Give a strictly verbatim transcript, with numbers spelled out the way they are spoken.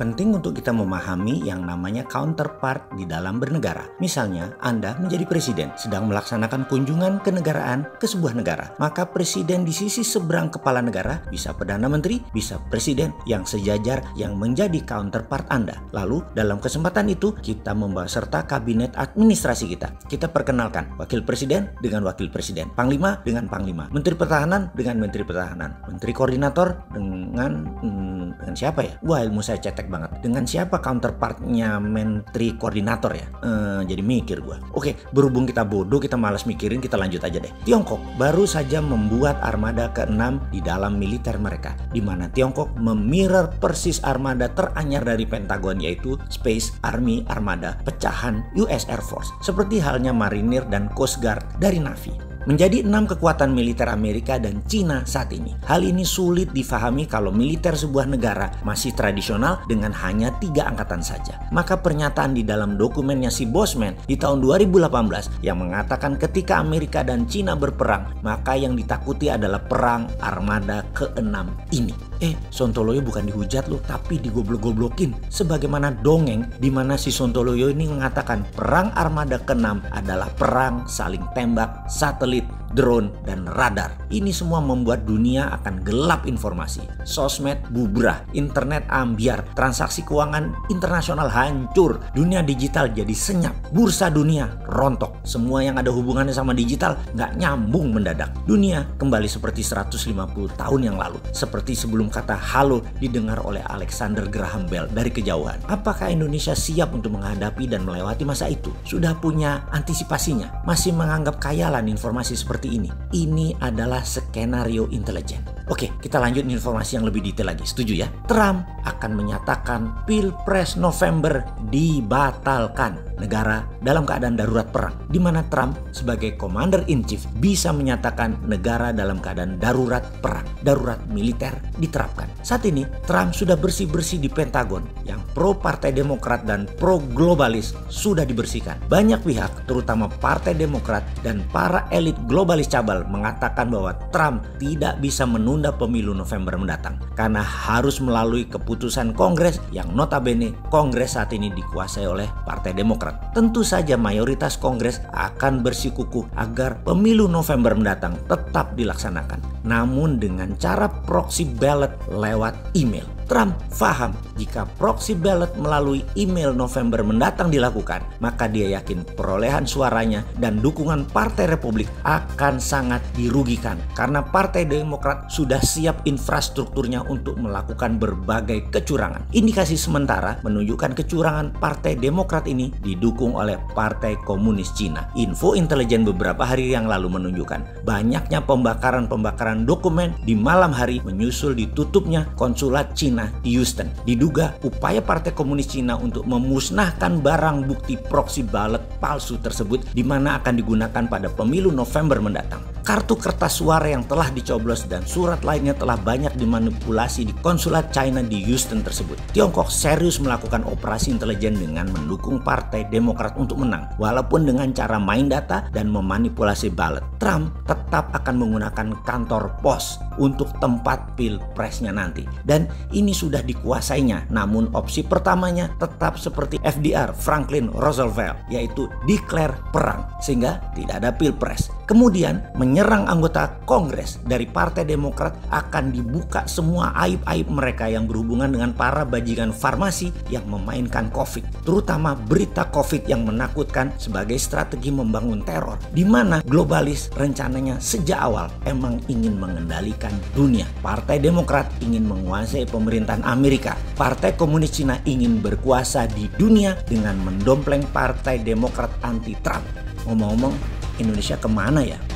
Penting untuk kita memahami yang namanya counterpart di dalam bernegara. Misalnya, Anda menjadi presiden, sedang melaksanakan kunjungan kenegaraan ke sebuah negara. Maka presiden di sisi seberang kepala negara bisa Perdana Menteri, bisa presiden yang sejajar yang menjadi counterpart Anda. Lalu, dalam kesempatan itu, kita membawa serta kabinet administrasi kita. Kita perkenalkan wakil presiden dengan wakil presiden, panglima dengan panglima, menteri pertahanan dengan menteri pertahanan, menteri koordinator dengan... Hmm, dengan siapa ya? Wah, ilmu saya cetek banget. Dengan siapa counterpartnya menteri koordinator ya? Ehm, jadi mikir gue. Oke, berhubung kita bodoh, kita malas mikirin, kita lanjut aja deh. Tiongkok baru saja membuat armada keenam di dalam militer mereka, di mana Tiongkok memirror persis armada teranyar dari Pentagon, yaitu Space Army Armada pecahan U S Air Force, seperti halnya Marinir dan Coast Guard dari Navy. Menjadi enam kekuatan militer Amerika dan Cina saat ini. Hal ini sulit difahami kalau militer sebuah negara masih tradisional dengan hanya tiga angkatan saja. Maka pernyataan di dalam dokumennya si Bosman di tahun dua ribu delapan belas yang mengatakan ketika Amerika dan Cina berperang, maka yang ditakuti adalah perang armada keenam ini. Eh, Sontoloyo bukan dihujat loh, tapi digoblok-goblokin. Sebagaimana dongeng di mana si Sontoloyo ini mengatakan perang armada keenam adalah perang saling tembak, satelit, drone, dan radar. Ini semua membuat dunia akan gelap informasi. Sosmed bubrah, internet ambiar, transaksi keuangan internasional hancur, dunia digital jadi senyap, bursa dunia rontok. Semua yang ada hubungannya sama digital nggak nyambung mendadak. Dunia kembali seperti seratus lima puluh tahun yang lalu, seperti sebelum kata halo didengar oleh Alexander Graham Bell dari kejauhan. Apakah Indonesia siap untuk menghadapi dan melewati masa itu? Sudah punya antisipasinya? Masih menganggap khayalan informasi seperti ini? Ini adalah skenario intelijen. Oke, kita lanjut informasi yang lebih detail lagi. Setuju ya? Trump akan menyatakan Pilpres November dibatalkan. Negara dalam keadaan darurat perang, di mana Trump sebagai Commander in Chief bisa menyatakan negara dalam keadaan darurat perang, darurat militer diterapkan. Saat ini Trump sudah bersih-bersih di Pentagon, yang pro Partai Demokrat dan pro globalis sudah dibersihkan. Banyak pihak, terutama Partai Demokrat dan para elit globalis cabal, mengatakan bahwa Trump tidak bisa menunda pemilu November mendatang karena harus melalui keputusan Kongres yang notabene Kongres saat ini dikuasai oleh Partai Demokrat. Tentu saja mayoritas Kongres akan bersikukuh agar pemilu November mendatang tetap dilaksanakan, namun dengan cara proxy ballot lewat email. Trump paham jika proxy ballot melalui email November mendatang dilakukan, maka dia yakin perolehan suaranya dan dukungan Partai Republik akan sangat dirugikan karena Partai Demokrat sudah siap infrastrukturnya untuk melakukan berbagai kecurangan. Indikasi sementara menunjukkan kecurangan Partai Demokrat ini didukung oleh Partai Komunis Cina. Info intelijen beberapa hari yang lalu menunjukkan banyaknya pembakaran-pembakaran dokumen di malam hari menyusul ditutupnya konsulat Cina di Houston. Diduga upaya Partai Komunis Cina untuk memusnahkan barang bukti proxy ballot palsu tersebut, di mana akan digunakan pada pemilu November mendatang. Kartu kertas suara yang telah dicoblos dan surat lainnya telah banyak dimanipulasi di konsulat China di Houston tersebut. Tiongkok serius melakukan operasi intelijen dengan mendukung Partai Demokrat untuk menang, walaupun dengan cara main data dan memanipulasi ballot. Trump tetap akan menggunakan kantor pos untuk tempat pilpresnya nanti, dan ini sudah dikuasainya. Namun opsi pertamanya tetap seperti F D R, Franklin Roosevelt, yaitu declare perang sehingga tidak ada pilpres. Kemudian menyerang anggota Kongres dari Partai Demokrat, akan dibuka semua aib-aib mereka yang berhubungan dengan para bajingan farmasi yang memainkan COVID, terutama berita COVID yang menakutkan sebagai strategi membangun teror, di mana globalis rencananya sejak awal emang ingin mengendalikan dunia. Partai Demokrat ingin menguasai pemerintahan Amerika. Partai Komunis Cina ingin berkuasa di dunia dengan mendompleng Partai Demokrat anti Trump. Ngomong-ngomong, Indonesia kemana ya?